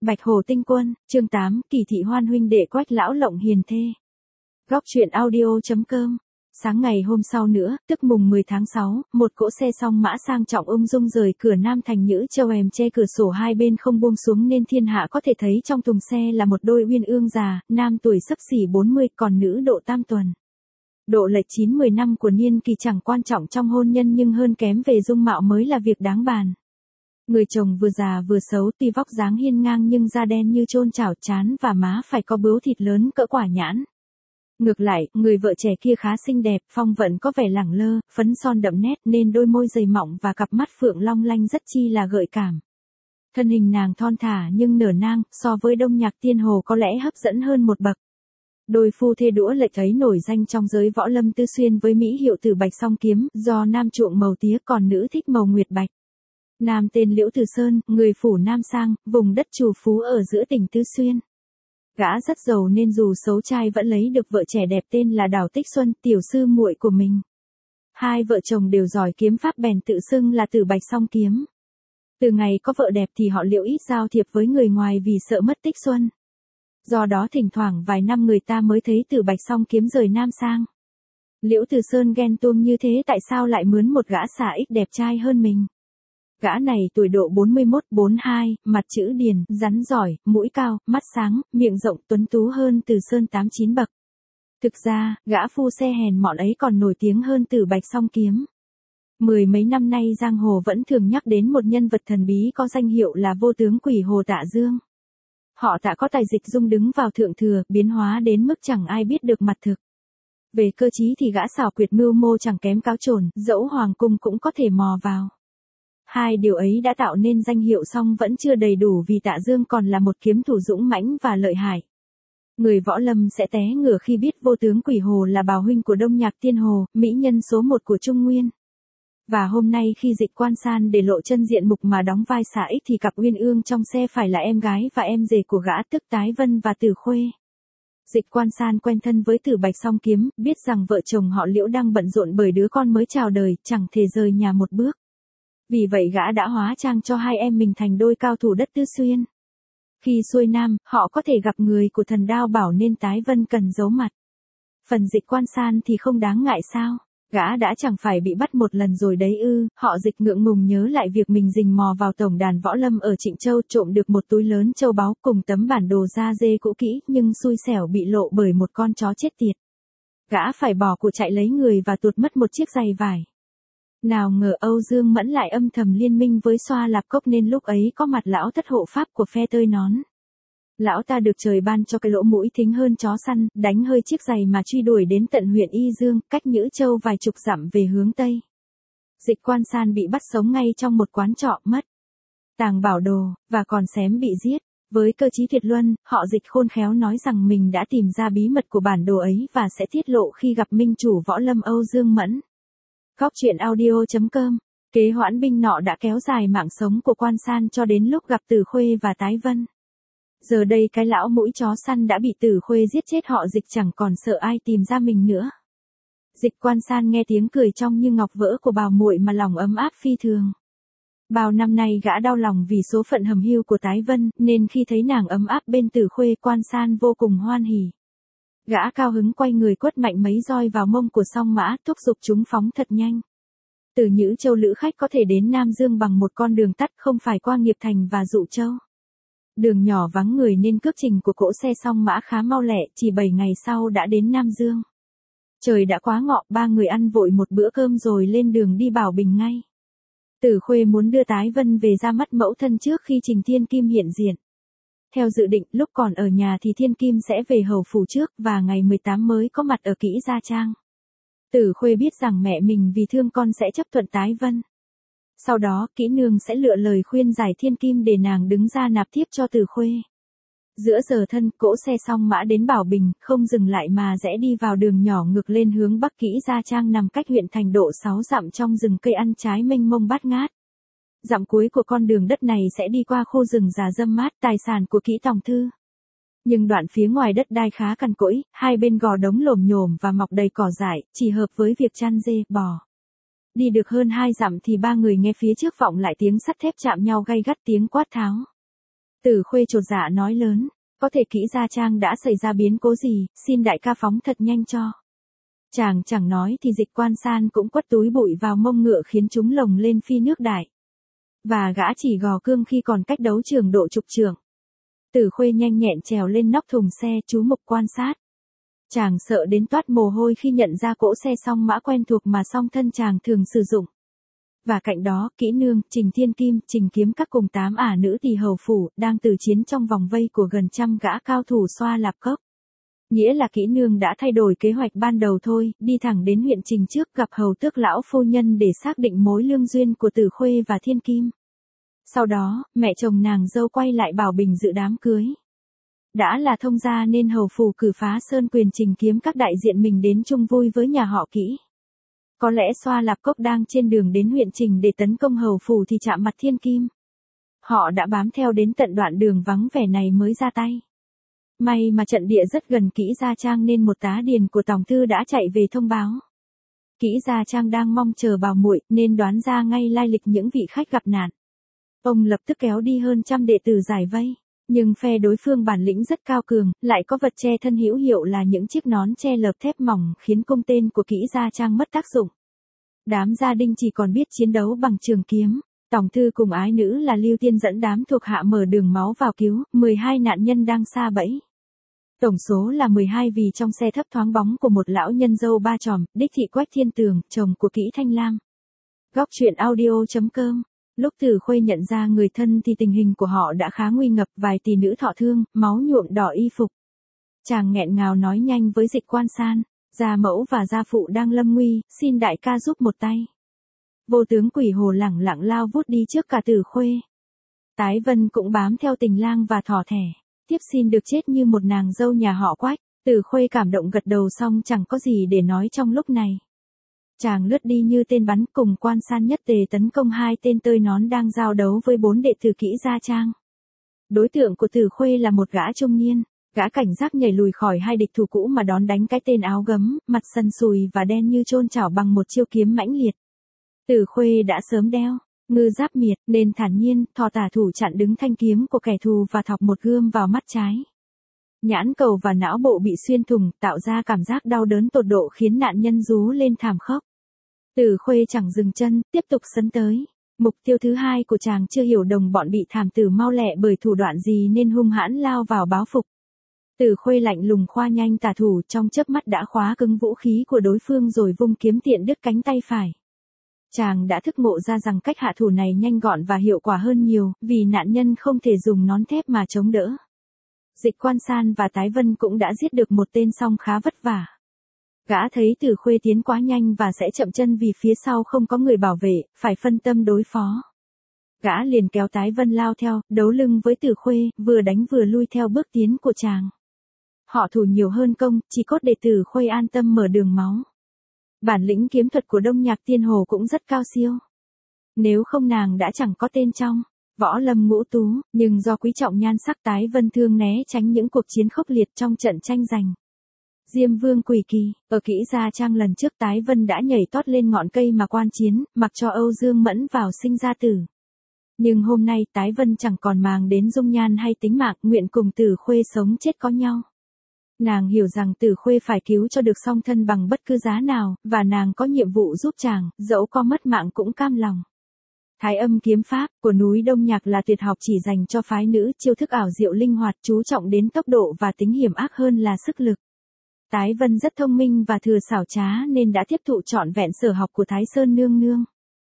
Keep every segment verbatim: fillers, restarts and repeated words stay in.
Bạch Hồ Tinh Quân, chương tám, Kỳ thị hoan huynh đệ Quách lão lộng hiền thê. Góc truyện audio.com. Sáng ngày hôm sau nữa, tức mùng mười tháng sáu, một cỗ xe song mã sang trọng ung dung rời cửa Nam thành Nhữ Châu, èm che cửa sổ hai bên không buông xuống nên thiên hạ có thể thấy trong thùng xe là một đôi uyên ương già, nam tuổi xấp xỉ bốn mươi, còn nữ độ tam tuần. Độ lệch chín mười năm của niên kỳ chẳng quan trọng trong hôn nhân, nhưng hơn kém về dung mạo mới là việc đáng bàn. Người chồng vừa già vừa xấu, tuy vóc dáng hiên ngang nhưng da đen như chôn chảo, trán và má phải có bướu thịt lớn cỡ quả nhãn. Ngược lại, người vợ trẻ kia khá xinh đẹp, phong vận có vẻ lẳng lơ, phấn son đậm nét nên đôi môi dày mọng và cặp mắt phượng long lanh rất chi là gợi cảm. Thân hình nàng thon thả nhưng nở nang, so với Đông Nhạc Tiên Hồ có lẽ hấp dẫn hơn một bậc. Đôi phu thê đũa lệch ấy nổi danh trong giới võ lâm Tư Xuyên với mỹ hiệu Tử Bạch Song Kiếm, do nam chuộng màu tía còn nữ thích màu nguyệt bạch. Nam tên Liễu Từ Sơn, người phủ Nam Sang, vùng đất trù phú ở giữa tỉnh Tư Xuyên. Gã rất giàu nên dù xấu trai vẫn lấy được vợ trẻ đẹp tên là Đào Tích Xuân, tiểu sư muội của mình. Hai vợ chồng đều giỏi kiếm pháp bèn tự xưng là Tử Bạch Song Kiếm. Từ ngày có vợ đẹp thì họ Liễu ít giao thiệp với người ngoài vì sợ mất Tích Xuân. Do đó thỉnh thoảng vài năm người ta mới thấy Tử Bạch Song Kiếm rời Nam Sang. Liễu Từ Sơn ghen tuông như thế tại sao lại mướn một gã xà ích đẹp trai hơn mình. Gã này tuổi độ bốn mươi mốt bốn mươi hai, mặt chữ điền, rắn giỏi, mũi cao, mắt sáng, miệng rộng, tuấn tú hơn Từ Sơn tám chín bậc. Thực ra, gã phu xe hèn mọn ấy còn nổi tiếng hơn Tử Bạch Song Kiếm. Mười mấy năm nay giang hồ vẫn thường nhắc đến một nhân vật thần bí có danh hiệu là Vô Tướng Quỷ Hồ Tạ Dương. Họ Tạ có tài dịch dung đứng vào thượng thừa, biến hóa đến mức chẳng ai biết được mặt thực. Về cơ trí thì gã xảo quyệt mưu mô chẳng kém cáo trồn, dẫu hoàng cung cũng có thể mò vào. Hai điều ấy đã tạo nên danh hiệu song vẫn chưa đầy đủ vì Tạ Dương còn là một kiếm thủ dũng mãnh và lợi hại. Người võ lâm sẽ té ngửa khi biết Vô Tướng Quỷ Hồ là bào huynh của Đông Nhạc Tiên Hồ, mỹ nhân số một của Trung Nguyên. Và hôm nay khi Dịch Quan San để lộ chân diện mục mà đóng vai xà ích thì cặp uyên ương trong xe phải là em gái và em rể của gã, tức Tái Vân và Tử Khuê. Dịch Quan San quen thân với Tử Bạch Song Kiếm, biết rằng vợ chồng họ Liễu đang bận rộn bởi đứa con mới chào đời, chẳng thể rời nhà một bước. Vì vậy gã đã hóa trang cho hai em mình thành đôi cao thủ đất Tư Xuyên. Khi xuôi Nam, họ có thể gặp người của thần đao bảo nên Tái Vân cần giấu mặt. Phần Dịch Quan San thì không đáng ngại sao, gã đã chẳng phải bị bắt một lần rồi đấy ư. Họ Dịch ngượng ngùng nhớ lại việc mình rình mò vào tổng đàn võ lâm ở Trịnh Châu, trộm được một túi lớn châu báu cùng tấm bản đồ da dê cũ kỹ, nhưng xui xẻo bị lộ bởi một con chó chết tiệt. Gã phải bỏ của chạy lấy người và tuột mất một chiếc giày vải. Nào ngờ Âu Dương Mẫn lại âm thầm liên minh với Xoa Lạp Cốc nên lúc ấy có mặt lão thất hộ pháp của phe tơi nón. Lão ta được trời ban cho cái lỗ mũi thính hơn chó săn, đánh hơi chiếc giày mà truy đuổi đến tận huyện Y Dương, cách Nhữ Châu vài chục dặm về hướng Tây. Dịch Quan San bị bắt sống ngay trong một quán trọ, mất tàng bảo đồ, và còn xém bị giết. Với cơ trí tuyệt luân, họ Dịch khôn khéo nói rằng mình đã tìm ra bí mật của bản đồ ấy và sẽ tiết lộ khi gặp minh chủ võ lâm Âu Dương Mẫn. Góc truyện audio.com. Kế hoãn binh nọ đã kéo dài mạng sống của Quan San cho đến lúc gặp Tử Khuê và Tái Vân. Giờ đây cái lão mũi chó săn đã bị Tử Khuê giết chết, họ Dịch chẳng còn sợ ai tìm ra mình nữa. Dịch Quan San nghe tiếng cười trong như ngọc vỡ của bào muội mà lòng ấm áp phi thường. Bao năm nay gã đau lòng vì số phận hầm hiu của Tái Vân, nên khi thấy nàng ấm áp bên Tử Khuê, Quan San vô cùng hoan hỉ. Gã cao hứng quay người quất mạnh mấy roi vào mông của song mã, thúc giục chúng phóng thật nhanh. Từ Nhữ Châu lữ khách có thể đến Nam Dương bằng một con đường tắt, không phải qua Nghiệp Thành và Dụ Châu. Đường nhỏ vắng người nên cước trình của cỗ xe song mã khá mau lẹ, chỉ bảy ngày sau đã đến Nam Dương. Trời đã quá ngọ, ba người ăn vội một bữa cơm rồi lên đường đi Bảo Bình ngay. Tử Khuê muốn đưa Tái Vân về ra mắt mẫu thân trước khi Trình Thiên Kim hiện diện. Theo dự định, lúc còn ở nhà thì Thiên Kim sẽ về hầu phủ trước và ngày mười tám mới có mặt ở Kỹ Gia Trang. Tử Khuê biết rằng mẹ mình vì thương con sẽ chấp thuận Tái Vân. Sau đó, Kỹ Nương sẽ lựa lời khuyên giải Thiên Kim để nàng đứng ra nạp thiếp cho Tử Khuê. Giữa giờ thân, cỗ xe song mã đến Bảo Bình, không dừng lại mà rẽ đi vào đường nhỏ ngược lên hướng bắc. Kỹ Gia Trang nằm cách huyện thành độ sáu dặm trong rừng cây ăn trái mênh mông bát ngát. Dặm cuối của con đường đất này sẽ đi qua khu rừng già râm mát, tài sản của Kỹ Tòng Thư. Nhưng đoạn phía ngoài đất đai khá cằn cỗi, hai bên gò đống lồm nhồm và mọc đầy cỏ dại, chỉ hợp với việc chăn dê, bò. Đi được hơn hai dặm thì ba người nghe phía trước vọng lại tiếng sắt thép chạm nhau gay gắt, tiếng quát tháo. Tử Khuê chột dạ nói lớn, có thể Kỹ Gia Trang đã xảy ra biến cố gì, xin đại ca phóng thật nhanh cho. Chàng chẳng nói thì Dịch Quan San cũng quất túi bụi vào mông ngựa khiến chúng lồng lên phi nước đại. Và gã chỉ gò cương khi còn cách đấu trường độ chục trượng. Tử Khuê nhanh nhẹn trèo lên nóc thùng xe, chú mục quan sát. Chàng sợ đến toát mồ hôi khi nhận ra cỗ xe song mã quen thuộc mà song thân chàng thường sử dụng. Và cạnh đó, Kỹ Nương, Trình Thiên Kim, Trình Kiếm Các cùng tám ả nữ tỳ hầu phủ, đang từ chiến trong vòng vây của gần trăm gã cao thủ xoa lạp cốc. Nghĩa là Kỹ Nương đã thay đổi kế hoạch ban đầu thôi, đi thẳng đến huyện Trình trước gặp hầu tước lão phu nhân để xác định mối lương duyên của Tử Khuê và Thiên Kim. Sau đó, mẹ chồng nàng dâu quay lại bảo Bình dự đám cưới. Đã là thông gia nên hầu phủ cử Phá Sơn Quyền Trình Kiếm Các đại diện mình đến chung vui với nhà họ Kỹ. Có lẽ xoa lạp cốc đang trên đường đến huyện Trình để tấn công hầu phủ thì chạm mặt Thiên Kim. Họ đã bám theo đến tận đoạn đường vắng vẻ này mới ra tay. May mà trận địa rất gần Kỹ Gia Trang nên một tá điền của tổng thư đã chạy về thông báo. Kỹ Gia Trang đang mong chờ Bảo muội nên đoán ra ngay lai lịch những vị khách gặp nạn. Ông lập tức kéo đi hơn trăm đệ tử giải vây. Nhưng phe đối phương bản lĩnh rất cao cường, lại có vật che thân hữu hiệu là những chiếc nón che lợp thép mỏng khiến cung tên của Kỹ Gia Trang mất tác dụng. Đám gia đình chỉ còn biết chiến đấu bằng trường kiếm. Tổng thư cùng ái nữ là Lưu Tiên dẫn đám thuộc hạ mở đường máu vào cứu, mười hai nạn nhân đang sa bẫy. Tổng số là mười hai vì trong xe thấp thoáng bóng của một lão nhân dâu ba chòm, đích thị Quách Thiên Tường, chồng của Kỹ Thanh Lam. Góc truyện audio chấm com. Lúc Tử Khuê nhận ra người thân thì tình hình của họ đã khá nguy ngập, vài tỷ nữ thọ thương, máu nhuộm đỏ y phục. Chàng nghẹn ngào nói nhanh với Dịch Quan San, gia mẫu và gia phụ đang lâm nguy, xin đại ca giúp một tay. Vô tướng Quỷ Hồ lẳng lặng lao vút đi trước cả Tử Khuê. Tái Vân cũng bám theo Tình Lang và thỏ thẻ, tiếp xin được chết như một nàng dâu nhà họ Quách. Tử Khuê cảm động gật đầu xong chẳng có gì để nói trong lúc này. Chàng lướt đi như tên bắn cùng Quan San nhất tề tấn công hai tên tơi nón đang giao đấu với bốn đệ tử Kỹ Gia Trang. Đối tượng của Tử Khuê là một gã trung niên, gã cảnh giác nhảy lùi khỏi hai địch thủ cũ mà đón đánh cái tên áo gấm, mặt sần sùi và đen như chôn chảo bằng một chiêu kiếm mãnh liệt. Tử Khuê đã sớm đeo ngư giáp miệt nên thản nhiên thò tả thủ chặn đứng thanh kiếm của kẻ thù và thọc một gươm vào mắt trái. Nhãn cầu và não bộ bị xuyên thủng, tạo ra cảm giác đau đớn tột độ khiến nạn nhân rú lên thảm khốc. Tử Khuê chẳng dừng chân, tiếp tục sấn tới. Mục tiêu thứ hai của chàng chưa hiểu đồng bọn bị thảm tử mau lẹ bởi thủ đoạn gì nên hung hãn lao vào báo phục. Tử Khuê lạnh lùng khoa nhanh tả thủ, trong chớp mắt đã khóa cứng vũ khí của đối phương rồi vung kiếm tiện đứt cánh tay phải. Chàng đã thức ngộ ra rằng cách hạ thủ này nhanh gọn và hiệu quả hơn nhiều, vì nạn nhân không thể dùng nón thép mà chống đỡ. Dịch Quan San và Tái Vân cũng đã giết được một tên song khá vất vả. Gã thấy Tử Khuê tiến quá nhanh và sẽ chậm chân vì phía sau không có người bảo vệ, phải phân tâm đối phó. Gã liền kéo Tái Vân lao theo, đấu lưng với Tử Khuê, vừa đánh vừa lui theo bước tiến của chàng. Họ thủ nhiều hơn công, chỉ cốt để Tử Khuê an tâm mở đường máu. Bản lĩnh kiếm thuật của Đông Nhạc Tiên Hồ cũng rất cao siêu. Nếu không nàng đã chẳng có tên trong Võ Lâm Ngũ Tú, nhưng do quý trọng nhan sắc Tái Vân thương né tránh những cuộc chiến khốc liệt trong trận tranh giành Diêm Vương Quỷ Kỳ. Ở Kỹ Gia Trang lần trước Tái Vân đã nhảy tót lên ngọn cây mà quan chiến, mặc cho Âu Dương Mẫn vào sinh ra tử. Nhưng hôm nay Tái Vân chẳng còn màng đến dung nhan hay tính mạng, nguyện cùng Tử Khuê sống chết có nhau. Nàng hiểu rằng Tử Khuê phải cứu cho được song thân bằng bất cứ giá nào, và nàng có nhiệm vụ giúp chàng, dẫu có mất mạng cũng cam lòng. Thái Âm kiếm pháp của núi Đông Nhạc là tuyệt học chỉ dành cho phái nữ, chiêu thức ảo diệu linh hoạt, chú trọng đến tốc độ và tính hiểm ác hơn là sức lực. Tái Vân rất thông minh và thừa xảo trá nên đã tiếp thụ trọn vẹn sở học của Thái Sơn nương nương.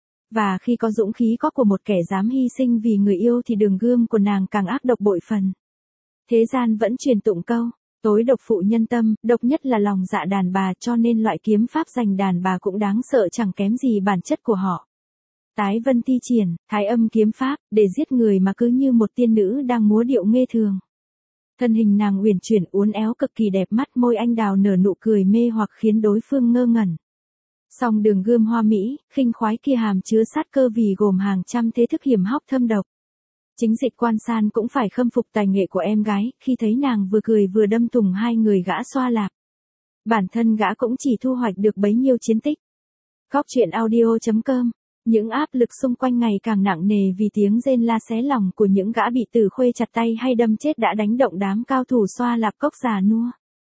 Và khi có dũng khí có của một kẻ dám hy sinh vì người yêu thì đường gươm của nàng càng ác độc bội phần. Thế gian vẫn truyền tụng câu, tối độc phụ nhân tâm, độc nhất là lòng dạ đàn bà, cho nên loại kiếm pháp dành đàn bà cũng đáng sợ chẳng kém gì bản chất của họ. Tái Vân thi triển Thái Âm kiếm pháp để giết người mà cứ như một tiên nữ đang múa điệu nghê thường. Thân hình nàng uyển chuyển uốn éo cực kỳ đẹp, mắt môi anh đào nở nụ cười mê hoặc khiến đối phương ngơ ngẩn. Song đường gươm hoa mỹ, khinh khoái kia hàm chứa sát cơ vì gồm hàng trăm thế thức hiểm hóc thâm độc. Chính Dịch Quan San cũng phải khâm phục tài nghệ của em gái, khi thấy nàng vừa cười vừa đâm thủng hai người gã xoa lạp. Bản thân gã cũng chỉ thu hoạch được bấy nhiêu chiến tích. Góc truyện audio chấm com Những áp lực xung quanh ngày càng nặng nề vì tiếng rên la xé lòng của những gã bị Từ Khuê chặt tay hay đâm chết đã đánh động đám cao thủ xoa lạp cốc già nua.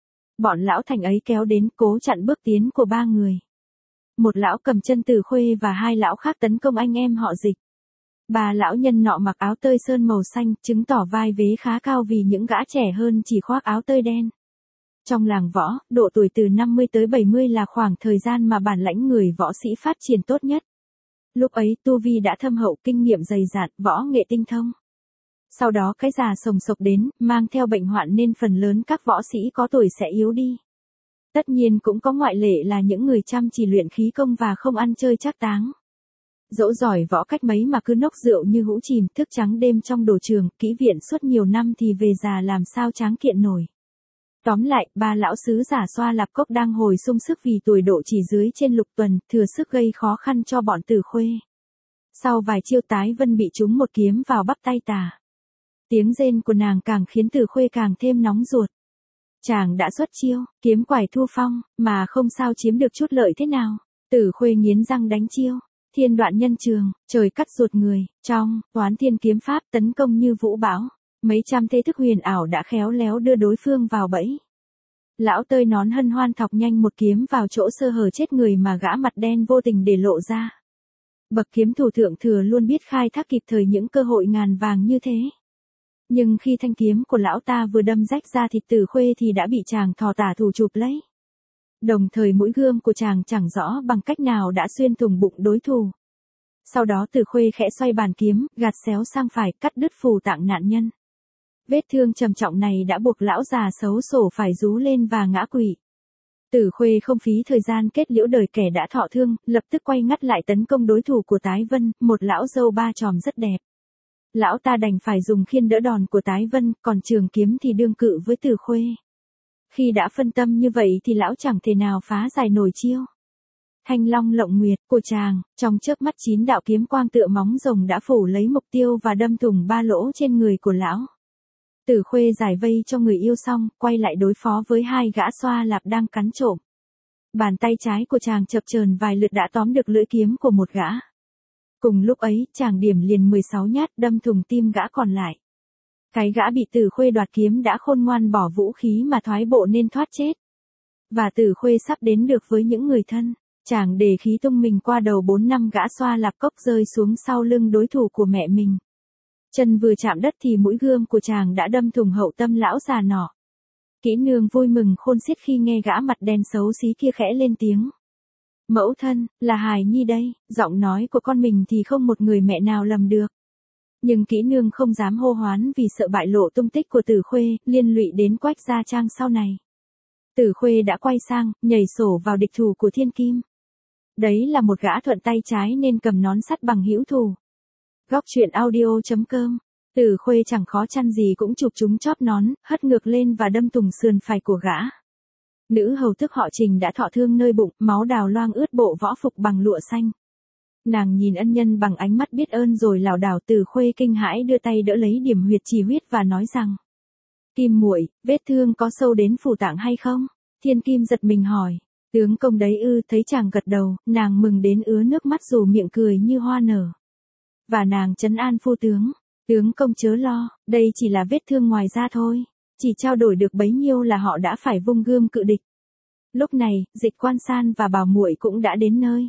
Bọn lão thành ấy kéo đến cố chặn bước tiến của ba người. Một lão cầm chân Từ Khuê và hai lão khác tấn công anh em họ Dịch. Ba lão nhân nọ mặc áo tơi sơn màu xanh, chứng tỏ vai vế khá cao vì những gã trẻ hơn chỉ khoác áo tơi đen. Trong làng võ, độ tuổi từ năm mươi tới bảy mươi là khoảng thời gian mà bản lãnh người võ sĩ phát triển tốt nhất. Lúc ấy tu vi đã thâm hậu, kinh nghiệm dày dạn, võ nghệ tinh thông. Sau đó cái già sồng sộc đến, mang theo bệnh hoạn nên phần lớn các võ sĩ có tuổi sẽ yếu đi. Tất nhiên cũng có ngoại lệ là những người chăm chỉ luyện khí công và không ăn chơi trác táng. Dẫu giỏi võ cách mấy mà cứ nốc rượu như hũ chìm, thức trắng đêm trong đồ trường, kỹ viện suốt nhiều năm thì về già làm sao tráng kiện nổi. Tóm lại, ba lão sứ giả xoa lạp cốc đang hồi sung sức vì tuổi độ chỉ dưới trên lục tuần, thừa sức gây khó khăn cho bọn Từ Khuê. Sau vài chiêu Tái Vân bị trúng một kiếm vào bắp tay tả. Tiếng rên của nàng càng khiến Từ Khuê càng thêm nóng ruột. Chàng đã xuất chiêu, kiếm quải thu phong, mà không sao chiếm được chút lợi thế nào. Từ Khuê nghiến răng đánh chiêu. Thiên đoạn nhân trường, trời cắt ruột người, trong, toán thiên kiếm pháp tấn công như vũ bão. Mấy trăm thế thức huyền ảo đã khéo léo đưa đối phương vào bẫy. Lão tơi nón hân hoan thọc nhanh một kiếm vào chỗ sơ hở chết người mà gã mặt đen vô tình để lộ ra. Bậc kiếm thủ thượng thừa luôn biết khai thác kịp thời những cơ hội ngàn vàng như thế. Nhưng khi thanh kiếm của lão ta vừa đâm rách ra thịt Từ Khuê thì đã bị chàng thò tả thủ chụp lấy. Đồng thời mũi gươm của chàng chẳng rõ bằng cách nào đã xuyên thủng bụng đối thủ. Sau đó Từ Khuê khẽ xoay bàn kiếm, gạt xéo sang phải, cắt đứt phù tạng nạn nhân. Vết thương trầm trọng này đã buộc lão già xấu xổ phải rú lên và ngã quỵ. Từ Khuê không phí thời gian kết liễu đời kẻ đã thọ thương, lập tức quay ngắt lại tấn công đối thủ của Tái Vân, một lão dâu ba chòm rất đẹp. Lão ta đành phải dùng khiên đỡ đòn của Tái Vân, còn trường kiếm thì đương cự với Từ Khuê. Khi đã phân tâm như vậy thì lão chẳng thể nào phá giải nổi chiêu. Thanh long lộng nguyệt của chàng, trong chớp mắt chín đạo kiếm quang tựa móng rồng đã phủ lấy mục tiêu và đâm thủng ba lỗ trên người của lão. Từ Khuê giải vây cho người yêu xong, quay lại đối phó với hai gã xoa lạp đang cắn trộm. Bàn tay trái của chàng chập chờn vài lượt đã tóm được lưỡi kiếm của một gã. Cùng lúc ấy, chàng điểm liền mười sáu nhát đâm thủng tim gã còn lại. Cái gã bị Từ Khuê đoạt kiếm đã khôn ngoan bỏ vũ khí mà thoái bộ nên thoát chết. Và Từ Khuê sắp đến được với những người thân. Chàng để khí tung mình qua đầu bốn năm gã xoa lạp cốc rơi xuống sau lưng đối thủ của mẹ mình. Chân vừa chạm đất thì mũi gươm của chàng đã đâm thủng hậu tâm lão già nọ. Kỹ nương vui mừng khôn xiết khi nghe gã mặt đen xấu xí kia khẽ lên tiếng. Mẫu thân, là hài nhi đây, giọng nói của con mình thì không một người mẹ nào lầm được. Nhưng kỹ nương không dám hô hoán vì sợ bại lộ tung tích của Từ Khuê, liên lụy đến Quách gia trang sau này. Từ Khuê đã quay sang, nhảy sổ vào địch thủ của Thiên Kim. Đấy là một gã thuận tay trái nên cầm nón sắt bằng hữu thủ. Góc truyện audio chấm com. Từ Khuê chẳng khó chăn gì cũng chụp chúng chóp nón, hất ngược lên và đâm thủng sườn phải của gã. Nữ hầu thức họ Trình đã thọ thương nơi bụng, máu đào loang ướt bộ võ phục bằng lụa xanh. Nàng nhìn ân nhân bằng ánh mắt biết ơn rồi lảo đảo. Từ Khuê kinh hãi đưa tay đỡ lấy điểm huyệt chỉ huyết và nói rằng: Kim muội, vết thương có sâu đến phủ tạng hay không? Thiên Kim giật mình hỏi. Tướng công đấy ư? Thấy chàng gật đầu, nàng mừng đến ứa nước mắt dù miệng cười như hoa nở. Và nàng trấn an phu tướng. Tướng công chớ lo, đây chỉ là vết thương ngoài da thôi. Chỉ trao đổi được bấy nhiêu là họ đã phải vung gươm cự địch. Lúc này, Dịch Quan San và Bảo muội cũng đã đến nơi.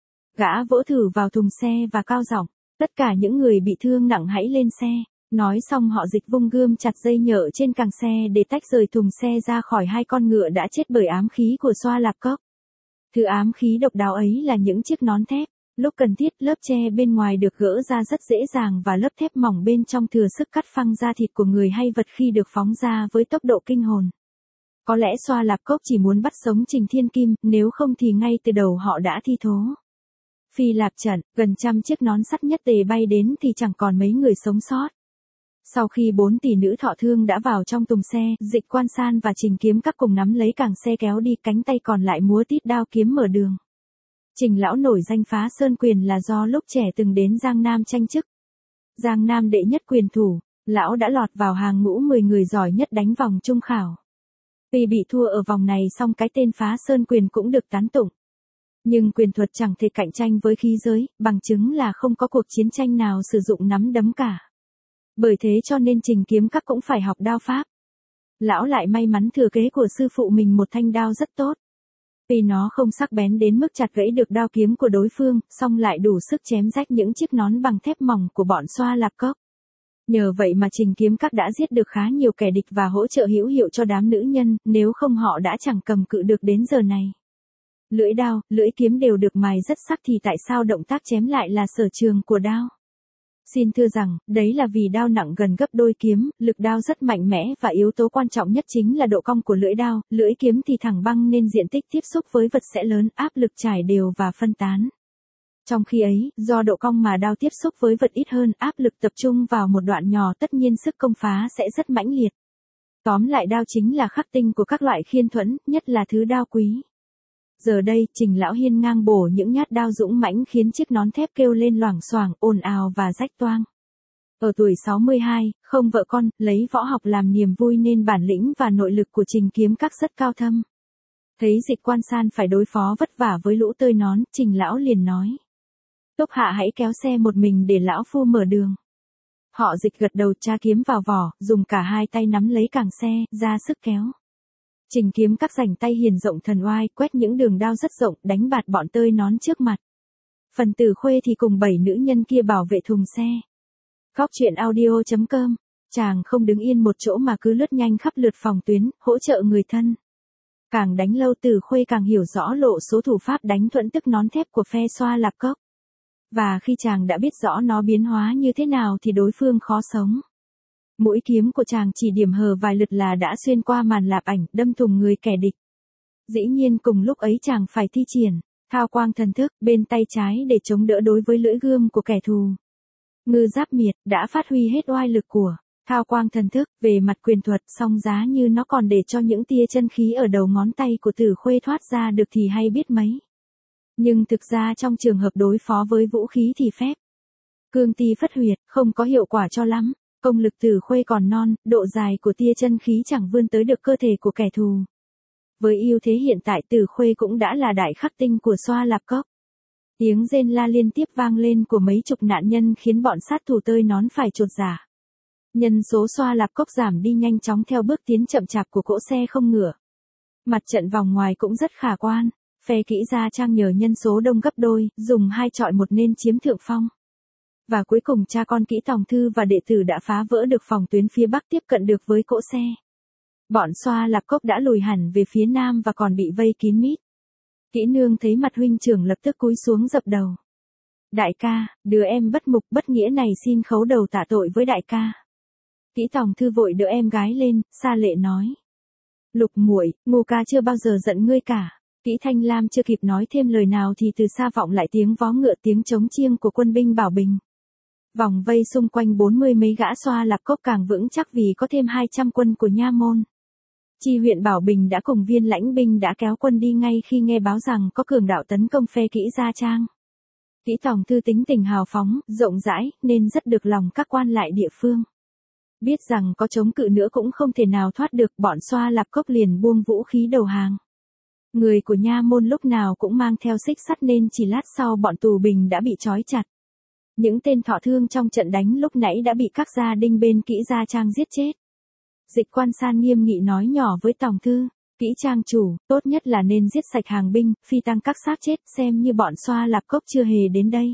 Gã vỗ thử vào thùng xe và cao giọng: Tất cả những người bị thương nặng hãy lên xe. Nói xong họ Dịch vung gươm chặt dây nhợ trên càng xe để tách rời thùng xe ra khỏi hai con ngựa đã chết bởi ám khí của xoa lạp cốc. Thứ ám khí độc đáo ấy là những chiếc nón thép. Lúc cần thiết, lớp tre bên ngoài được gỡ ra rất dễ dàng và lớp thép mỏng bên trong thừa sức cắt phăng da thịt của người hay vật khi được phóng ra với tốc độ kinh hồn. Có lẽ xoa lạp cốc chỉ muốn bắt sống Trình Thiên Kim, nếu không thì ngay từ đầu họ đã thi thố. Phi lạp trận, gần trăm chiếc nón sắt nhất tề bay đến thì chẳng còn mấy người sống sót. Sau khi bốn tỷ nữ thọ thương đã vào trong thùng xe, Dịch Quan San và Trình Kiếm Các cùng nắm lấy càng xe kéo đi, cánh tay còn lại múa tít đao kiếm mở đường. Trình lão nổi danh phá sơn quyền là do lúc trẻ từng đến Giang Nam tranh chức. Giang Nam đệ nhất quyền thủ, lão đã lọt vào hàng ngũ mười người giỏi nhất đánh vòng trung khảo. Tuy bị thua ở vòng này song cái tên phá sơn quyền cũng được tán tụng. Nhưng quyền thuật chẳng thể cạnh tranh với khí giới, bằng chứng là không có cuộc chiến tranh nào sử dụng nắm đấm cả. Bởi thế cho nên Trình Kiếm Các cũng phải học đao pháp. Lão lại may mắn thừa kế của sư phụ mình một thanh đao rất tốt. Vì nó không sắc bén đến mức chặt gãy được đao kiếm của đối phương, song lại đủ sức chém rách những chiếc nón bằng thép mỏng của bọn Xoa Lạp Cốc. Nhờ vậy mà Trình Kiếm Các đã giết được khá nhiều kẻ địch và hỗ trợ hữu hiệu cho đám nữ nhân, nếu không họ đã chẳng cầm cự được đến giờ này. Lưỡi đao, lưỡi kiếm đều được mài rất sắc thì tại sao động tác chém lại là sở trường của đao? Xin thưa rằng, đấy là vì đao nặng gần gấp đôi kiếm, lực đao rất mạnh mẽ và yếu tố quan trọng nhất chính là độ cong của lưỡi đao, lưỡi kiếm thì thẳng băng nên diện tích tiếp xúc với vật sẽ lớn, áp lực trải đều và phân tán. Trong khi ấy, do độ cong mà đao tiếp xúc với vật ít hơn, áp lực tập trung vào một đoạn nhỏ tất nhiên sức công phá sẽ rất mãnh liệt. Tóm lại đao chính là khắc tinh của các loại khiên thuẫn, nhất là thứ đao quý. Giờ đây, Trình Lão Hiên ngang bổ những nhát đao dũng mãnh khiến chiếc nón thép kêu lên loảng xoảng, ồn ào và rách toang. Ở tuổi sáu mươi hai, không vợ con, lấy võ học làm niềm vui nên bản lĩnh và nội lực của Trình Kiếm Các rất cao thâm. Thấy Dịch Quan San phải đối phó vất vả với lũ tơi nón, Trình Lão liền nói. Túc Hạ hãy kéo xe một mình để Lão Phu mở đường. Họ Dịch gật đầu, tra kiếm vào vỏ, dùng cả hai tay nắm lấy càng xe, ra sức kéo. Trình Kiếm Các rảnh tay hiền rộng thần oai, quét những đường đao rất rộng, đánh bạt bọn tơi nón trước mặt. Phần Tử Khuê thì cùng bảy nữ nhân kia bảo vệ thùng xe. Góc truyện audio chấm com, chàng không đứng yên một chỗ mà cứ lướt nhanh khắp lượt phòng tuyến, hỗ trợ người thân. Càng đánh lâu Tử Khuê càng hiểu rõ lộ số thủ pháp đánh thuẫn tức nón thép của phe Xoa Lạp Cốc. Và khi chàng đã biết rõ nó biến hóa như thế nào thì đối phương khó sống. Mũi kiếm của chàng chỉ điểm hờ vài lượt là đã xuyên qua màn lạp ảnh, đâm thủng người kẻ địch. Dĩ nhiên cùng lúc ấy chàng phải thi triển thao quang thần thức bên tay trái để chống đỡ đối với lưỡi gươm của kẻ thù. Ngư Giáp Miệt đã phát huy hết oai lực của thao quang thần thức về mặt quyền thuật, song giá như nó còn để cho những tia chân khí ở đầu ngón tay của Tử Khuê thoát ra được thì hay biết mấy. Nhưng thực ra trong trường hợp đối phó với vũ khí thì phép cương ti phất huyệt không có hiệu quả cho lắm. Công lực Tử Khuê còn non, độ dài của tia chân khí chẳng vươn tới được cơ thể của kẻ thù. Với ưu thế hiện tại Tử Khuê cũng đã là đại khắc tinh của Xoa Lạp Cốc. Tiếng rên la liên tiếp vang lên của mấy chục nạn nhân khiến bọn sát thủ tơi nón phải chột dạ. Nhân số Xoa Lạp Cốc giảm đi nhanh chóng theo bước tiến chậm chạp của cỗ xe không ngựa. Mặt trận vòng ngoài cũng rất khả quan, phe Kỹ Gia Trang nhờ nhân số đông gấp đôi, dùng hai chọi một nên chiếm thượng phong. Và cuối cùng cha con Kỹ Tòng Thư và đệ tử đã phá vỡ được phòng tuyến phía bắc tiếp cận được với cỗ xe. Bọn Xoa Lạp Cốc đã lùi hẳn về phía nam và còn bị vây kín mít. Kỹ Nương thấy mặt huynh trưởng lập tức cúi xuống dập đầu. Đại ca, đứa em bất mục bất nghĩa này xin khấu đầu tạ tội với đại ca. Kỹ Tòng Thư vội đỡ em gái lên, xa lệ nói. Lục muội, Ngô ca chưa bao giờ giận ngươi cả. Kỹ Thanh Lam chưa kịp nói thêm lời nào thì từ xa vọng lại tiếng vó ngựa tiếng trống chiêng của quân binh Bảo Bình. Vòng vây xung quanh bốn mươi mấy gã Xoa Lạp Cốc càng vững chắc vì có thêm hai trăm quân của Nha Môn. Chi huyện Bảo Bình đã cùng viên lãnh binh đã kéo quân đi ngay khi nghe báo rằng có cường đạo tấn công phe Kỹ Gia Trang. Kỹ Tòng Thư tính tình hào phóng, rộng rãi, nên rất được lòng các quan lại địa phương. Biết rằng có chống cự nữa cũng không thể nào thoát được, bọn Xoa Lạp Cốc liền buông vũ khí đầu hàng. Người của Nha Môn lúc nào cũng mang theo xích sắt nên chỉ lát sau bọn tù binh đã bị trói chặt. Những tên thọ thương trong trận đánh lúc nãy đã bị các gia đinh bên Kỹ Gia Trang giết chết. Dịch Quan San nghiêm nghị nói nhỏ với Tòng Thư, Kỹ Trang chủ, tốt nhất là nên giết sạch hàng binh, phi tăng các xác chết, xem như bọn Xoa Lạp Cốc chưa hề đến đây.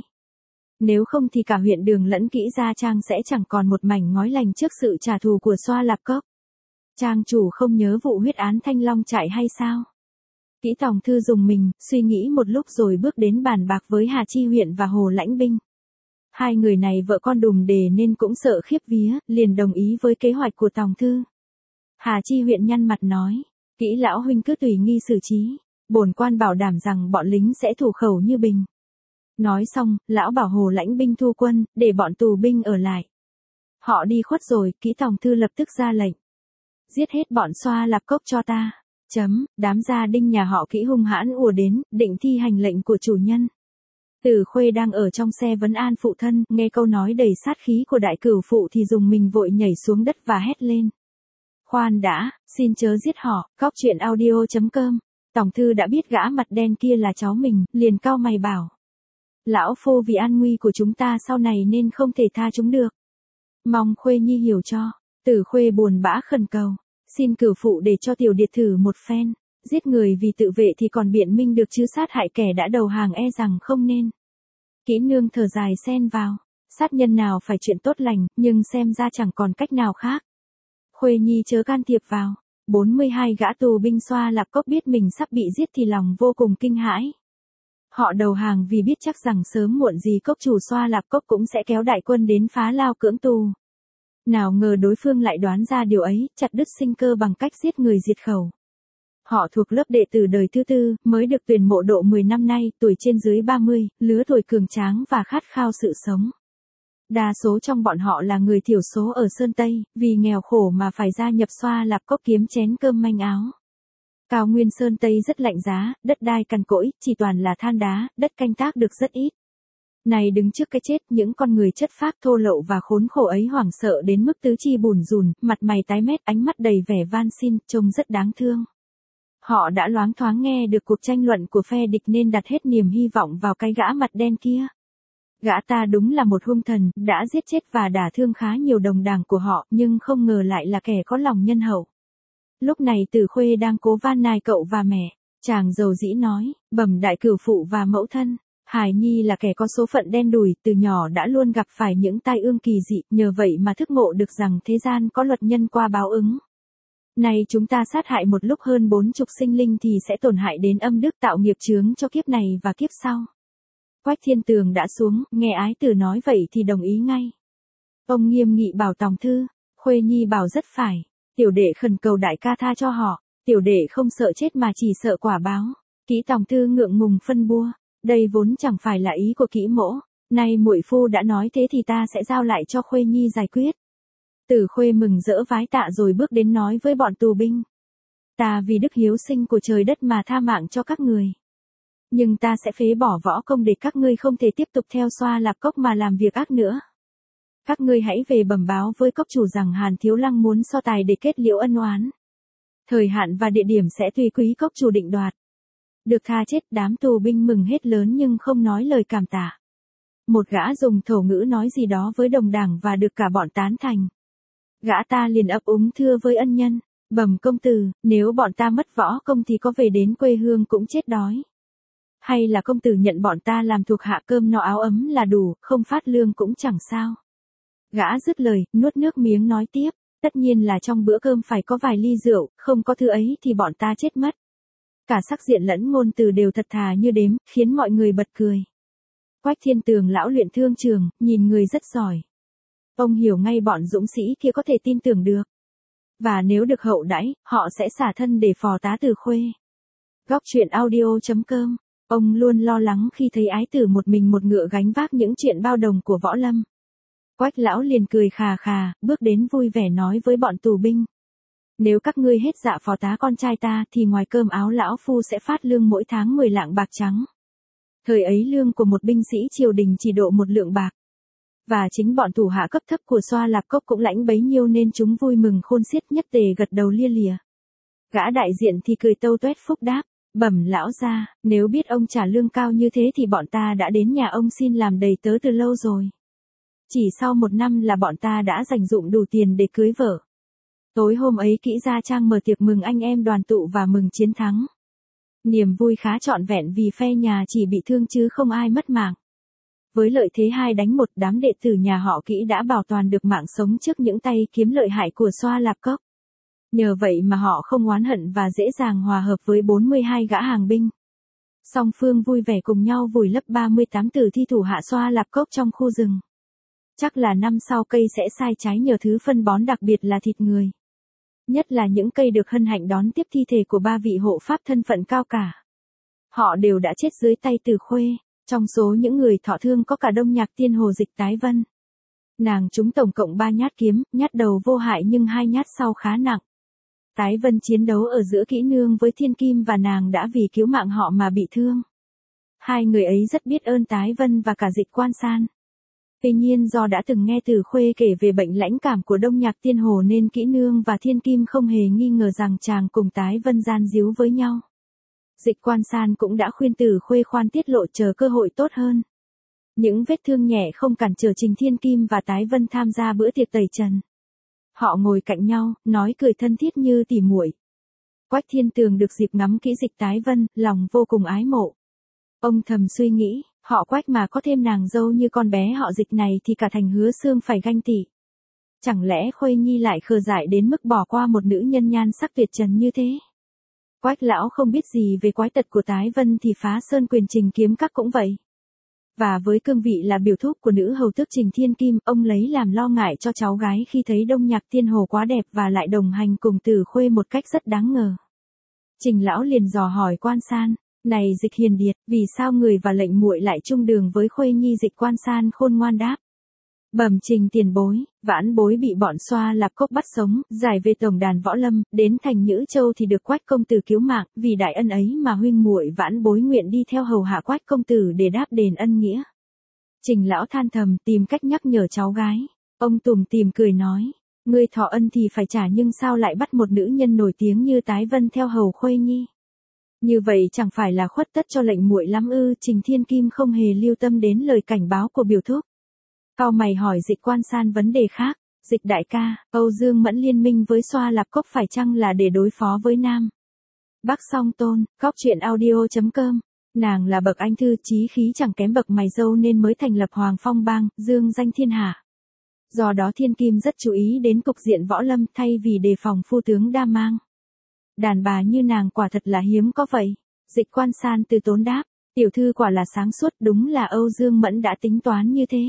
Nếu không thì cả huyện Đường lẫn Kỹ Gia Trang sẽ chẳng còn một mảnh ngói lành trước sự trả thù của Xoa Lạp Cốc. Trang chủ không nhớ vụ huyết án Thanh Long trại hay sao? Kỹ Tòng Thư dùng mình, suy nghĩ một lúc rồi bước đến bàn bạc với Hà Chi huyện và Hồ Lãnh binh. Hai người này vợ con đùm đề nên cũng sợ khiếp vía, liền đồng ý với kế hoạch của Tòng Thư. Hà Chi huyện nhăn mặt nói, Kỹ lão huynh cứ tùy nghi xử trí, bổn quan bảo đảm rằng bọn lính sẽ thủ khẩu như bình. Nói xong, lão bảo Hồ Lãnh binh thu quân, để bọn tù binh ở lại. Họ đi khuất rồi, Kỹ Tòng Thư lập tức ra lệnh. Giết hết bọn Xoa Lạp Cốc cho ta. Chấm, đám gia đinh nhà họ Kỹ hung hãn ùa đến, định thi hành lệnh của chủ nhân. Tử Khuê đang ở trong xe vấn an phụ thân, nghe câu nói đầy sát khí của đại cửu phụ thì dùng mình vội nhảy xuống đất và hét lên. Khoan đã, xin chớ giết họ, góc truyện audio chấm com. Tòng Thư đã biết gã mặt đen kia là cháu mình, liền cau mày bảo. Lão phu vì an nguy của chúng ta sau này nên không thể tha chúng được. Mong Khuê Nhi hiểu cho. Tử Khuê buồn bã khẩn cầu. Xin cửu phụ để cho tiểu điệt thử một phen. Giết người vì tự vệ thì còn biện minh được chứ sát hại kẻ đã đầu hàng e rằng không nên. Kỹ nương thở dài xen vào. Sát nhân nào phải chuyện tốt lành, nhưng xem ra chẳng còn cách nào khác. Khuê Nhi chớ can thiệp vào. bốn mươi hai gã tù binh Xoa Lạp Cốc biết mình sắp bị giết thì lòng vô cùng kinh hãi. Họ đầu hàng vì biết chắc rằng sớm muộn gì cốc chủ Xoa Lạp Cốc cũng sẽ kéo đại quân đến phá lao cưỡng tù. Nào ngờ đối phương lại đoán ra điều ấy, chặt đứt sinh cơ bằng cách giết người diệt khẩu. Họ thuộc lớp đệ tử đời thứ tư, mới được tuyển mộ độ mười năm nay, tuổi trên dưới ba mươi, lứa tuổi cường tráng và khát khao sự sống. Đa số trong bọn họ là người thiểu số ở Sơn Tây, vì nghèo khổ mà phải gia nhập Xoa Lạp Cốc kiếm chén cơm manh áo. Cao nguyên Sơn Tây rất lạnh giá, đất đai cằn cỗi, chỉ toàn là than đá, đất canh tác được rất ít. Này đứng trước cái chết, những con người chất phác thô lậu và khốn khổ ấy hoảng sợ đến mức tứ chi bùn rùn, mặt mày tái mét, ánh mắt đầy vẻ van xin, trông rất đáng thương. Họ đã loáng thoáng nghe được cuộc tranh luận của phe địch nên đặt hết niềm hy vọng vào cái gã mặt đen kia. Gã ta đúng là một hung thần, đã giết chết và đả thương khá nhiều đồng đảng của họ, nhưng không ngờ lại là kẻ có lòng nhân hậu. Lúc này Tử Khuê đang cố van nài cậu và mẹ. Chàng dầu dĩ nói, bẩm đại cửu phụ và mẫu thân. Hải Nhi là kẻ có số phận đen đủi, từ nhỏ đã luôn gặp phải những tai ương kỳ dị, nhờ vậy mà thức ngộ được rằng thế gian có luật nhân quả báo ứng. Này chúng ta sát hại một lúc hơn bốn chục sinh linh thì sẽ tổn hại đến âm đức tạo nghiệp chướng cho kiếp này và kiếp sau. Quách Thiên Tường đã xuống, nghe ái tử nói vậy thì đồng ý ngay. Ông nghiêm nghị bảo Tòng Thư, Khuê Nhi bảo rất phải. Tiểu đệ khẩn cầu đại ca tha cho họ, tiểu đệ không sợ chết mà chỉ sợ quả báo. Kỹ Tòng Thư ngượng ngùng phân bua, đây vốn chẳng phải là ý của Kỹ mỗ, nay muội phu đã nói thế thì ta sẽ giao lại cho Khuê Nhi giải quyết. Tử Khuê mừng rỡ vái tạ rồi bước đến nói với bọn tù binh. Ta vì đức hiếu sinh của trời đất mà tha mạng cho các người. Nhưng ta sẽ phế bỏ võ công để các ngươi không thể tiếp tục theo Xoa Lạp Cốc mà làm việc ác nữa. Các ngươi hãy về bẩm báo với cốc chủ rằng Hàn Thiếu Lăng muốn so tài để kết liễu ân oán. Thời hạn và địa điểm sẽ tùy quý cốc chủ định đoạt. Được tha chết, đám tù binh mừng hết lớn nhưng không nói lời cảm tạ. Một gã dùng thổ ngữ nói gì đó với đồng đảng và được cả bọn tán thành. Gã ta liền ấp úng thưa với ân nhân, bẩm công tử, nếu bọn ta mất võ công thì có về đến quê hương cũng chết đói. Hay là công tử nhận bọn ta làm thuộc hạ cơm no áo ấm là đủ, không phát lương cũng chẳng sao. Gã dứt lời, nuốt nước miếng nói tiếp, tất nhiên là trong bữa cơm phải có vài ly rượu, không có thứ ấy thì bọn ta chết mất. Cả sắc diện lẫn ngôn từ đều thật thà như đếm, khiến mọi người bật cười. Quách Thiên Tường lão luyện thương trường, nhìn người rất giỏi. Ông hiểu ngay bọn dũng sĩ kia có thể tin tưởng được. Và nếu được hậu đãi, họ sẽ xả thân để phò tá Tử Khuê. Góc truyện audio chấm com. Ông luôn lo lắng khi thấy ái tử một mình một ngựa gánh vác những chuyện bao đồng của võ lâm. Quách lão liền cười khà khà, bước đến vui vẻ nói với bọn tù binh. Nếu các ngươi hết dạ phò tá con trai ta thì ngoài cơm áo lão phu sẽ phát lương mỗi tháng mười lạng bạc trắng. Thời ấy lương của một binh sĩ triều đình chỉ độ một lượng bạc. Và chính bọn thủ hạ cấp thấp của Xoa Lạp Cốc cũng lãnh bấy nhiêu nên chúng vui mừng khôn xiết, nhất tề gật đầu lia lìa. Gã đại diện thì cười tâu tuét phúc đáp, bẩm lão gia, nếu biết ông trả lương cao như thế thì bọn ta đã đến nhà ông xin làm đầy tớ từ lâu rồi. Chỉ sau một năm là bọn ta đã dành dụm đủ tiền để cưới vợ. Tối hôm ấy Kỹ Gia Trang mở tiệc mừng anh em đoàn tụ và mừng chiến thắng. Niềm vui khá trọn vẹn vì phe nhà chỉ bị thương chứ không ai mất mạng. Với lợi thế hai đánh một, đám đệ tử nhà họ Kỹ đã bảo toàn được mạng sống trước những tay kiếm lợi hại của Xoa Lạp Cốc. Nhờ vậy mà họ không oán hận và dễ dàng hòa hợp với bốn mươi hai gã hàng binh. Song phương vui vẻ cùng nhau vùi lấp ba mươi tám tử thi thủ hạ Xoa Lạp Cốc trong khu rừng. Chắc là năm sau cây sẽ sai trái nhờ thứ phân bón đặc biệt là thịt người. Nhất là những cây được hân hạnh đón tiếp thi thể của ba vị hộ pháp thân phận cao cả. Họ đều đã chết dưới tay Tử Khuê, trong số những người thọ thương có cả Đông Nhạc Tiên Hồ Dịch Tái Vân. Nàng trúng tổng cộng ba nhát kiếm, nhát đầu vô hại nhưng hai nhát sau khá nặng. Tái Vân chiến đấu ở giữa Kỹ Nương với Thiên Kim và nàng đã vì cứu mạng họ mà bị thương. Hai người ấy rất biết ơn Tái Vân và cả Dịch Quan San. Tuy nhiên do đã từng nghe Tử Khuê kể về bệnh lãnh cảm của Đông Nhạc Tiên Hồ nên Kỹ Nương và Thiên Kim không hề nghi ngờ rằng chàng cùng Tái Vân gian díu với nhau. Dịch Quan San cũng đã khuyên Từ Khuê khoan tiết lộ chờ cơ hội tốt hơn. Những vết thương nhẹ không cản trở Trình Thiên Kim và Tái Vân tham gia bữa tiệc tẩy trần. Họ ngồi cạnh nhau, nói cười thân thiết như tỉ muội. Quách Thiên Tường được dịp ngắm kỹ Dịch Tái Vân, lòng vô cùng ái mộ. Ông thầm suy nghĩ, họ Quách mà có thêm nàng dâu như con bé họ Dịch này thì cả thành Hứa Xương phải ganh tị. Chẳng lẽ Khuê Nhi lại khờ dại đến mức bỏ qua một nữ nhân nhan sắc tuyệt trần như thế? Quách lão không biết gì về quái tật của Tái Vân thì Phá Sơn Quyền Trình Kiếm Các cũng vậy. Và với cương vị là biểu thúc của nữ hầu tước Trình Thiên Kim, ông lấy làm lo ngại cho cháu gái khi thấy Đông Nhạc Tiên Hồ quá đẹp và lại đồng hành cùng Từ Khuê một cách rất đáng ngờ. Trình lão liền dò hỏi Quan San, này Dịch Hiền Điệt, vì sao người và lệnh muội lại chung đường với Khuê Nhi? Dịch Quan San khôn ngoan đáp. Bẩm Trình tiền bối, vãn bối bị bọn Xoa Lạp Cốc bắt sống, giải về tổng đàn võ lâm, đến thành Nhữ Châu thì được Quách công tử cứu mạng, vì đại ân ấy mà huynh muội vãn bối nguyện đi theo hầu hạ Quách công tử để đáp đền ân nghĩa. Trình lão than thầm tìm cách nhắc nhở cháu gái. Ông tủm tỉm cười nói, ngươi thọ ân thì phải trả, nhưng sao lại bắt một nữ nhân nổi tiếng như Tái Vân theo hầu Khuê Nhi? Như vậy chẳng phải là khuất tất cho lệnh muội lắm ư? Trình Thiên Kim không hề lưu tâm đến lời cảnh báo của biểu thúc. Cau mày hỏi Dịch Quan San vấn đề khác. Dịch đại ca, Âu Dương Mẫn liên minh với Xoa Lạp Cốc phải chăng là để đối phó với Nam Bắc Song Tôn? Góc truyện audio chấm com. Nàng là bậc anh thư, chí khí chẳng kém bậc mày râu nên mới thành lập Hoàng Phong Bang, dương danh thiên hạ. Do đó Thiên Kim rất chú ý đến cục diện võ lâm thay vì đề phòng phu tướng đa mang. Đàn bà như nàng quả thật là hiếm có vậy. Dịch Quan San từ tốn đáp, tiểu thư quả là sáng suốt, đúng là Âu Dương Mẫn đã tính toán như thế.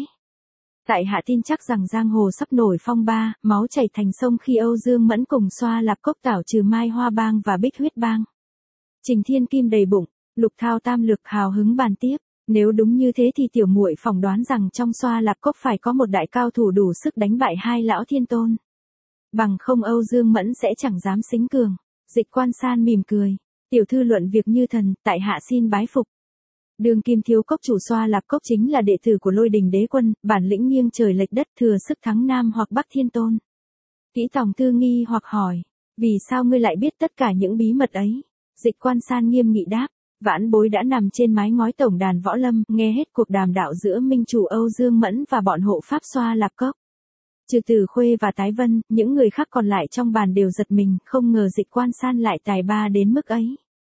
Tại hạ tin chắc rằng giang hồ sắp nổi phong ba, máu chảy thành sông khi Âu Dương Mẫn cùng Xoa Lạp Cốc tảo trừ Mai Hoa Bang và Bích Huyết Bang. Trình Thiên Kim đầy bụng, lục thao tam lực hào hứng bàn tiếp. Nếu đúng như thế thì tiểu muội phỏng đoán rằng trong Xoa Lạp Cốc phải có một đại cao thủ đủ sức đánh bại hai lão thiên tôn. Bằng không Âu Dương Mẫn sẽ chẳng dám xính cường. Dịch Quan San mỉm cười. Tiểu thư luận việc như thần, tại hạ xin bái phục. Đường kim thiếu cốc chủ Xoa Lạp Cốc chính là đệ tử của Lôi Đình Đế Quân, bản lĩnh nghiêng trời lệch đất, thừa sức thắng Nam hoặc Bắc Thiên Tôn. Kỹ tòng tư nghi hoặc hỏi, vì sao ngươi lại biết tất cả những bí mật ấy? Dịch Quan San nghiêm nghị đáp, vãn bối đã nằm trên mái ngói tổng đàn võ lâm, nghe hết cuộc đàm đạo giữa minh chủ Âu Dương Mẫn và bọn hộ pháp Xoa Lạp Cốc. Trừ Từ Khuê và Tái Vân, những người khác còn lại trong bàn đều giật mình, không ngờ Dịch Quan San lại tài ba đến mức ấy.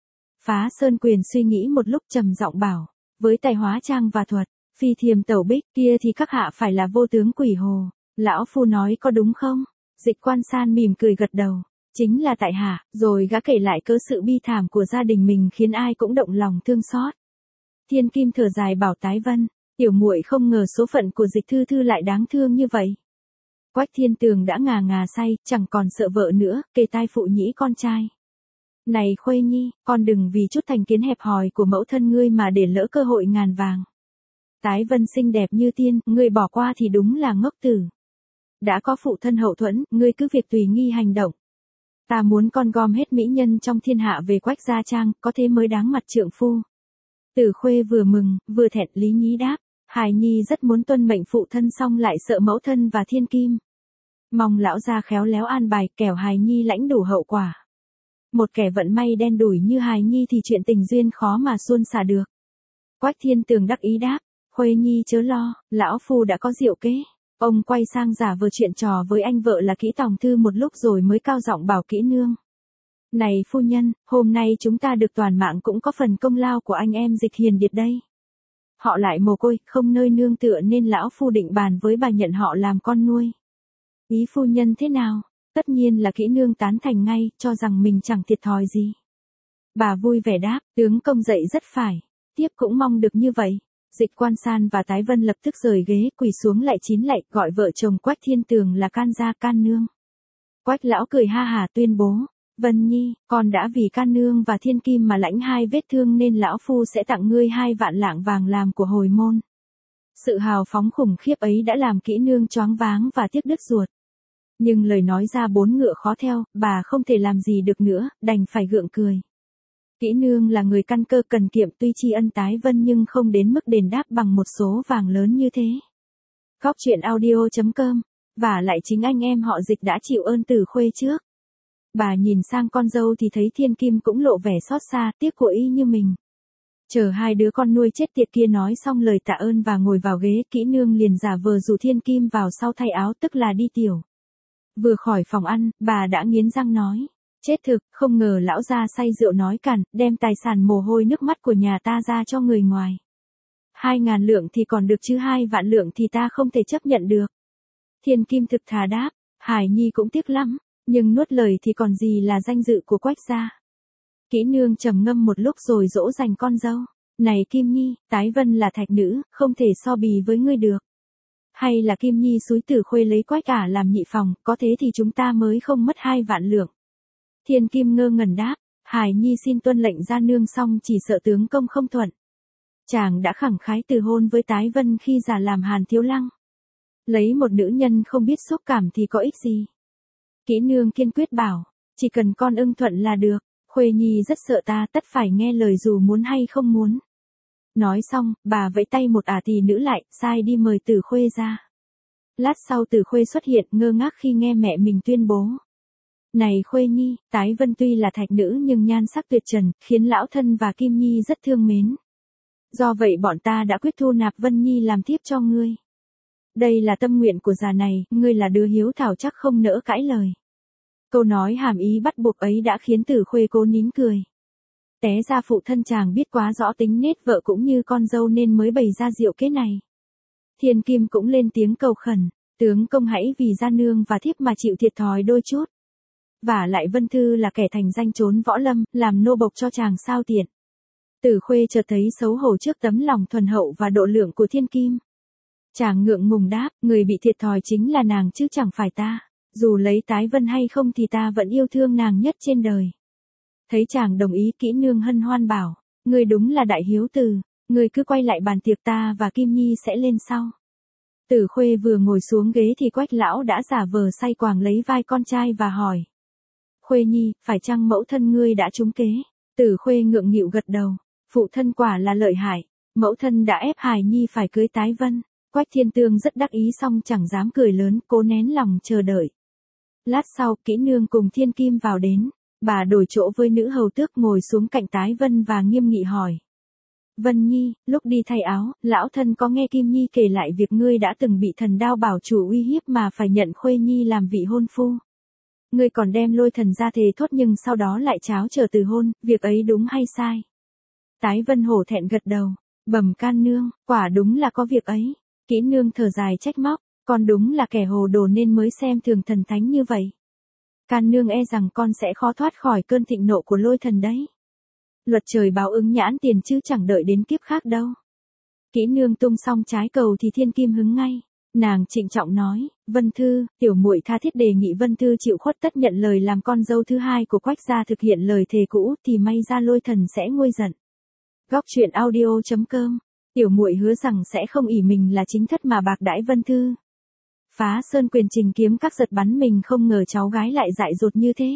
Phá Sơn Quyền suy nghĩ một lúc trầm giọng bảo, với tài hóa trang và thuật, phi thiềm tẩu bích kia thì các hạ phải là vô tướng quỷ hồ. Lão phu nói có đúng không? Dịch Quan San mỉm cười gật đầu, chính là tại hạ, rồi gã kể lại cớ sự bi thảm của gia đình mình khiến ai cũng động lòng thương xót. Thiên Kim thở dài bảo Tái Vân, tiểu muội không ngờ số phận của Dịch thư thư lại đáng thương như vậy. Quách Thiên Tường đã ngà ngà say, chẳng còn sợ vợ nữa, kề tai phụ nhĩ con trai. Này Khuê Nhi, con đừng vì chút thành kiến hẹp hòi của mẫu thân ngươi mà để lỡ cơ hội ngàn vàng. Tái Vân xinh đẹp như tiên, ngươi bỏ qua thì đúng là ngốc tử. Đã có phụ thân hậu thuẫn, ngươi cứ việc tùy nghi hành động. Ta muốn con gom hết mỹ nhân trong thiên hạ về Quách gia trang, có thế mới đáng mặt trượng phu. Từ Khuê vừa mừng, vừa thẹn lý nhí đáp, hài nhi rất muốn tuân mệnh phụ thân song lại sợ mẫu thân và Thiên Kim. Mong lão gia khéo léo an bài, kẻo hài nhi lãnh đủ hậu quả. Một kẻ vận may đen đủi như hài nhi thì chuyện tình duyên khó mà suôn xả được. Quách Thiên Tường đắc ý đáp, Khuê Nhi chớ lo, lão phu đã có diệu kế. Ông quay sang giả vờ chuyện trò với anh vợ là Kỹ Tòng Thư một lúc rồi mới cao giọng bảo Kỹ Nương. Này phu nhân, hôm nay chúng ta được toàn mạng cũng có phần công lao của anh em Dịch Hiền Điệt đây. Họ lại mồ côi, không nơi nương tựa nên lão phu định bàn với bà nhận họ làm con nuôi. Ý phu nhân thế nào? Tất nhiên là Kỹ Nương tán thành ngay, cho rằng mình chẳng thiệt thòi gì. Bà vui vẻ đáp, tướng công dậy rất phải, tiếp cũng mong được như vậy. Dịch Quan San và Tái Vân lập tức rời ghế, quỳ xuống lại chín lạy, gọi vợ chồng Quách Thiên Tường là can gia can nương. Quách lão cười ha hả tuyên bố, Vân Nhi, con đã vì can nương và Thiên Kim mà lãnh hai vết thương nên lão phu sẽ tặng ngươi hai vạn lạng vàng làm của hồi môn. Sự hào phóng khủng khiếp ấy đã làm Kỹ Nương choáng váng và tiếc đứt ruột. Nhưng lời nói ra bốn ngựa khó theo, bà không thể làm gì được nữa, đành phải gượng cười. Kỹ Nương là người căn cơ cần kiệm, tuy tri ân Tái Vân nhưng không đến mức đền đáp bằng một số vàng lớn như thế. Góc truyện audio chấm com, và lại chính anh em họ Dịch đã chịu ơn Từ Khuê trước. Bà nhìn sang con dâu thì thấy Thiên Kim cũng lộ vẻ xót xa, tiếc của y như mình. Chờ hai đứa con nuôi chết tiệt kia nói xong lời tạ ơn và ngồi vào ghế, Kỹ Nương liền giả vờ dụ Thiên Kim vào sau thay áo, tức là đi tiểu. Vừa khỏi phòng ăn, bà đã nghiến răng nói. Chết thực, không ngờ lão gia say rượu nói cằn, đem tài sản mồ hôi nước mắt của nhà ta ra cho người ngoài. Hai ngàn lượng thì còn được chứ hai vạn lượng thì ta không thể chấp nhận được. Thiên Kim thực thà đáp, Hải Nhi cũng tiếc lắm, nhưng nuốt lời thì còn gì là danh dự của Quách gia. Kỹ Nương trầm ngâm một lúc rồi dỗ dành con dâu. Này Kim Nhi, Tái Vân là thạch nữ, không thể so bì với ngươi được. Hay là Kim Nhi xúi Tử Khuê lấy Quách ả làm nhị phòng, có thế thì chúng ta mới không mất hai vạn lượng. Thiên Kim ngơ ngẩn đáp, Hải Nhi xin tuân lệnh gia nương, xong chỉ sợ tướng công không thuận. Chàng đã khẳng khái từ hôn với Tái Vân khi già làm Hàn Thiếu Lăng. Lấy một nữ nhân không biết xúc cảm thì có ích gì. Kỹ Nương kiên quyết bảo, chỉ cần con ưng thuận là được, Khuê Nhi rất sợ ta, tất phải nghe lời dù muốn hay không muốn. Nói xong, bà vẫy tay một ả tỳ nữ lại, sai đi mời Tử Khuê ra. Lát sau Tử Khuê xuất hiện, ngơ ngác khi nghe mẹ mình tuyên bố. Này Khuê Nhi, Tái Vân tuy là thạch nữ nhưng nhan sắc tuyệt trần, khiến lão thân và Kim Nhi rất thương mến. Do vậy bọn ta đã quyết thu nạp Vân Nhi làm thiếp cho ngươi. Đây là tâm nguyện của già này, ngươi là đứa hiếu thảo chắc không nỡ cãi lời. Câu nói hàm ý bắt buộc ấy đã khiến Tử Khuê cố nín cười. Té ra phụ thân chàng biết quá rõ tính nết vợ cũng như con dâu nên mới bày ra diệu kế này. Thiên Kim cũng lên tiếng cầu khẩn, tướng công hãy vì gia nương và thiếp mà chịu thiệt thòi đôi chút. Vả lại Vân Thư là kẻ thành danh trốn võ lâm, làm nô bộc cho chàng sao tiện. Tử Khuê chợt thấy xấu hổ trước tấm lòng thuần hậu và độ lượng của Thiên Kim. Chàng ngượng ngùng đáp, người bị thiệt thòi chính là nàng chứ chẳng phải ta. Dù lấy Tái Vân hay không thì ta vẫn yêu thương nàng nhất trên đời. Thấy chàng đồng ý, Kỹ Nương hân hoan bảo, ngươi đúng là đại hiếu từ, ngươi cứ quay lại bàn tiệc, ta và Kim Nhi sẽ lên sau. Tử Khuê vừa ngồi xuống ghế thì Quách lão đã giả vờ say quàng lấy vai con trai và hỏi. Khuê Nhi, phải chăng mẫu thân ngươi đã trúng kế? Tử Khuê ngượng nghịu gật đầu, phụ thân quả là lợi hại, mẫu thân đã ép Hải Nhi phải cưới Tái Vân. Quách Thiên Tương rất đắc ý song chẳng dám cười lớn, cố nén lòng chờ đợi. Lát sau, Kỹ Nương cùng Thiên Kim vào đến, bà đổi chỗ với nữ hầu tước ngồi xuống cạnh Tái Vân và nghiêm nghị hỏi. Vân Nhi, lúc đi thay áo, lão thân có nghe Kim Nhi kể lại việc ngươi đã từng bị thần đao bảo chủ uy hiếp mà phải nhận Khuê Nhi làm vị hôn phu. Ngươi còn đem Lôi Thần ra thề thốt nhưng sau đó lại tráo trở từ hôn, việc ấy đúng hay sai? Tái Vân hổ thẹn gật đầu, bẩm can nương, quả đúng là có việc ấy. Kỹ Nương thở dài trách móc, con đúng là kẻ hồ đồ nên mới xem thường thần thánh như vậy. Can nương e rằng con sẽ khó thoát khỏi cơn thịnh nộ của Lôi Thần đấy. Luật trời báo ứng nhãn tiền chứ chẳng đợi đến kiếp khác đâu. Kỹ Nương tung xong trái cầu thì Thiên Kim hứng ngay. Nàng trịnh trọng nói, Vân Thư, tiểu muội tha thiết đề nghị Vân Thư chịu khuất tất nhận lời làm con dâu thứ hai của Quách gia, thực hiện lời thề cũ thì may ra Lôi Thần sẽ nguôi giận. Góc truyện audio chấm com. Tiểu muội hứa rằng sẽ không ỷ mình là chính thất mà bạc đãi Vân Thư. Phá Sơn Quyền trình kiếm các giật bắn mình, không ngờ cháu gái lại dại dột như thế.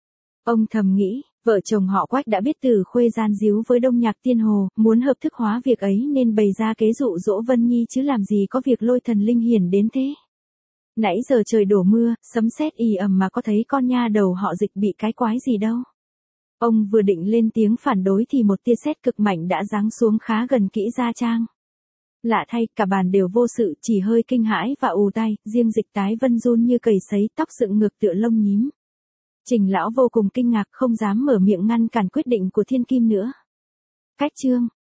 Ông thầm nghĩ, vợ chồng họ Quách đã biết Tử Khuê gian díu với Đông Nhạc Tiên Hồ, muốn hợp thức hóa việc ấy nên bày ra kế dụ dỗ Vân Nhi chứ làm gì có việc Lôi Thần linh hiển đến thế. Nãy giờ trời đổ mưa, sấm sét ì ầm mà có thấy con nha đầu họ Dịch bị cái quái gì đâu. Ông vừa định lên tiếng phản đối thì một tia sét cực mạnh đã giáng xuống khá gần Kỹ Gia Trang. Lạ thay, cả bàn đều vô sự, chỉ hơi kinh hãi và ù tai, riêng Dịch Tái Vân run như cầy sấy, tóc dựng ngược tựa lông nhím. Trình lão vô cùng kinh ngạc, không dám mở miệng ngăn cản quyết định của Thiên Kim nữa. Cách chương